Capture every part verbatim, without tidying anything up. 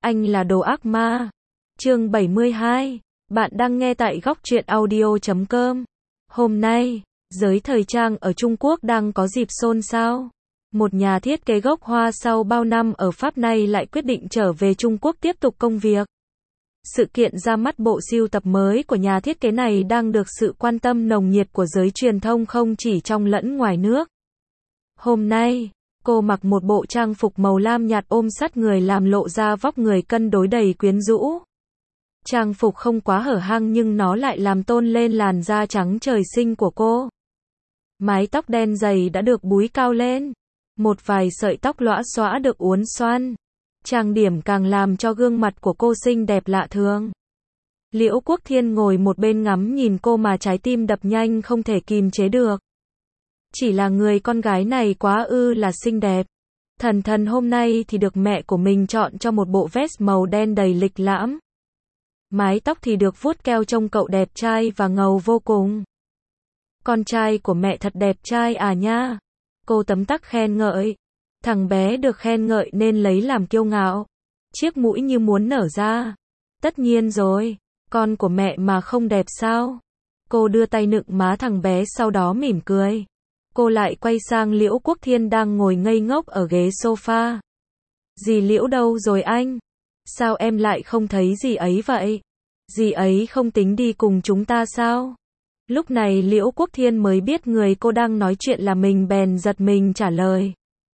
Anh là đồ ác ma. Chương bảy mươi hai. Bạn đang nghe tại góc truyện audio chấm com. Hôm nay, giới thời trang ở Trung Quốc đang có dịp xôn xao. Một nhà thiết kế gốc Hoa sau bao năm ở Pháp nay lại quyết định trở về Trung Quốc tiếp tục công việc. Sự kiện ra mắt bộ sưu tập mới của nhà thiết kế này đang được sự quan tâm nồng nhiệt của giới truyền thông không chỉ trong lẫn ngoài nước. Hôm nay, cô mặc một bộ trang phục màu lam nhạt ôm sát người làm lộ ra vóc người cân đối đầy quyến rũ. Trang phục không quá hở hang nhưng nó lại làm tôn lên làn da trắng trời sinh của cô. Mái tóc đen dày đã được búi cao lên. Một vài sợi tóc lõa xõa được uốn xoăn. Trang điểm càng làm cho gương mặt của cô xinh đẹp lạ thường. Liễu Quốc Thiên ngồi một bên ngắm nhìn cô mà trái tim đập nhanh không thể kìm chế được. Chỉ là người con gái này quá ư là xinh đẹp. Thần thần hôm nay thì được mẹ của mình chọn cho một bộ vest màu đen đầy lịch lãm. Mái tóc thì được vuốt keo trông cậu đẹp trai và ngầu vô cùng. Con trai của mẹ thật đẹp trai à nha. Cô tấm tắc khen ngợi. Thằng bé được khen ngợi nên lấy làm kiêu ngạo. Chiếc mũi như muốn nở ra. Tất nhiên rồi, con của mẹ mà không đẹp sao? Cô đưa tay nựng má thằng bé sau đó mỉm cười. Cô lại quay sang Liễu Quốc Thiên đang ngồi ngây ngốc ở ghế sofa. Dì Liễu đâu rồi anh? Sao em lại không thấy dì ấy vậy? Dì ấy không tính đi cùng chúng ta sao? Lúc này Liễu Quốc Thiên mới biết người cô đang nói chuyện là mình bèn giật mình trả lời.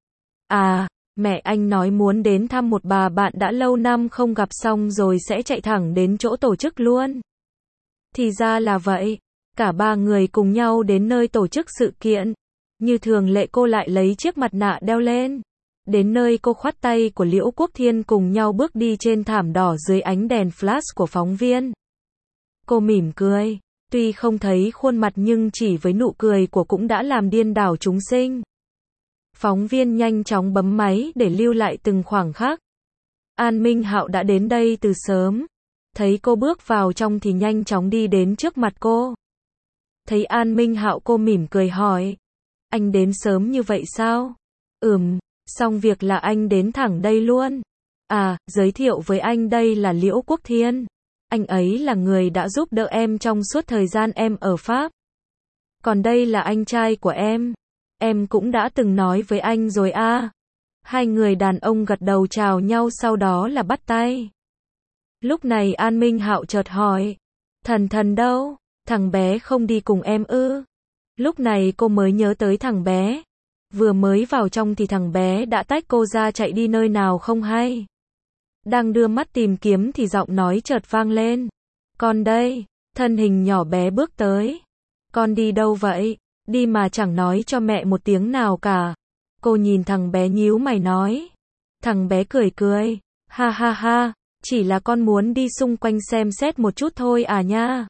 À, mẹ anh nói muốn đến thăm một bà bạn đã lâu năm không gặp xong rồi sẽ chạy thẳng đến chỗ tổ chức luôn. Thì ra là vậy. Cả ba người cùng nhau đến nơi tổ chức sự kiện. Như thường lệ cô lại lấy chiếc mặt nạ đeo lên. Đến nơi cô khoát tay của Liễu Quốc Thiên cùng nhau bước đi trên thảm đỏ dưới ánh đèn flash của phóng viên. Cô mỉm cười. Tuy không thấy khuôn mặt nhưng chỉ với nụ cười của cũng đã làm điên đảo chúng sinh. Phóng viên nhanh chóng bấm máy để lưu lại từng khoảng khắc. An Minh Hạo đã đến đây từ sớm. Thấy cô bước vào trong thì nhanh chóng đi đến trước mặt cô. Thấy An Minh Hạo cô mỉm cười hỏi. Anh đến sớm như vậy sao? Ừm, xong việc là anh đến thẳng đây luôn. À, giới thiệu với anh đây là Liễu Quốc Thiên. Anh ấy là người đã giúp đỡ em trong suốt thời gian em ở Pháp. Còn đây là anh trai của em. Em cũng đã từng nói với anh rồi à. Hai người đàn ông gật đầu chào nhau sau đó là bắt tay. Lúc này An Minh Hạo chợt hỏi. Thần thần đâu? Thằng bé không đi cùng em ư? Lúc này cô mới nhớ tới thằng bé. Vừa mới vào trong thì thằng bé đã tách cô ra chạy đi nơi nào không hay. Đang đưa mắt tìm kiếm thì giọng nói chợt vang lên. Con đây, thân hình nhỏ bé bước tới. Con đi đâu vậy? Đi mà chẳng nói cho mẹ một tiếng nào cả. Cô nhìn thằng bé nhíu mày nói. Thằng bé cười cười. Ha ha ha, chỉ là con muốn đi xung quanh xem xét một chút thôi à nha.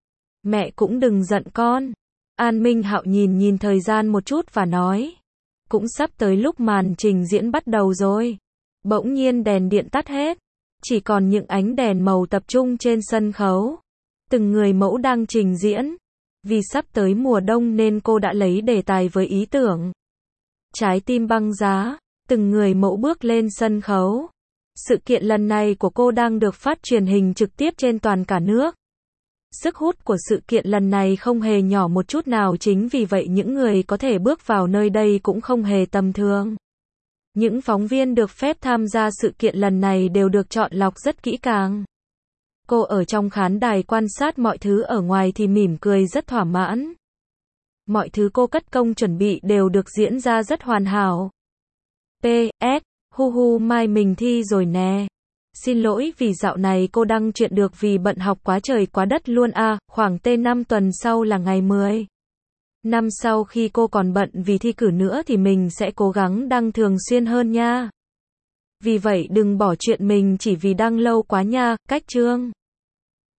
Mẹ cũng đừng giận con. An Minh Hạo nhìn nhìn thời gian một chút và nói. Cũng sắp tới lúc màn trình diễn bắt đầu rồi. Bỗng nhiên đèn điện tắt hết. Chỉ còn những ánh đèn màu tập trung trên sân khấu. Từng người mẫu đang trình diễn. Vì sắp tới mùa đông nên cô đã lấy đề tài với ý tưởng. Trái tim băng giá. Từng người mẫu bước lên sân khấu. Sự kiện lần này của cô đang được phát truyền hình trực tiếp trên toàn cả nước. Sức hút của sự kiện lần này không hề nhỏ một chút nào, chính vì vậy những người có thể bước vào nơi đây cũng không hề tầm thường. Những phóng viên được phép tham gia sự kiện lần này đều được chọn lọc rất kỹ càng. Cô ở trong khán đài quan sát mọi thứ ở ngoài thì mỉm cười rất thỏa mãn. Mọi thứ cô cất công chuẩn bị đều được diễn ra rất hoàn hảo. pê ét. Hu hu mai mình thi rồi nè. Xin lỗi vì dạo này cô đăng chuyện được vì bận học quá trời quá đất luôn à, khoảng T năm tuần sau là ngày mười. Năm sau khi cô còn bận vì thi cử nữa thì mình sẽ cố gắng đăng thường xuyên hơn nha. Vì vậy đừng bỏ chuyện mình chỉ vì đăng lâu quá nha, cách chương.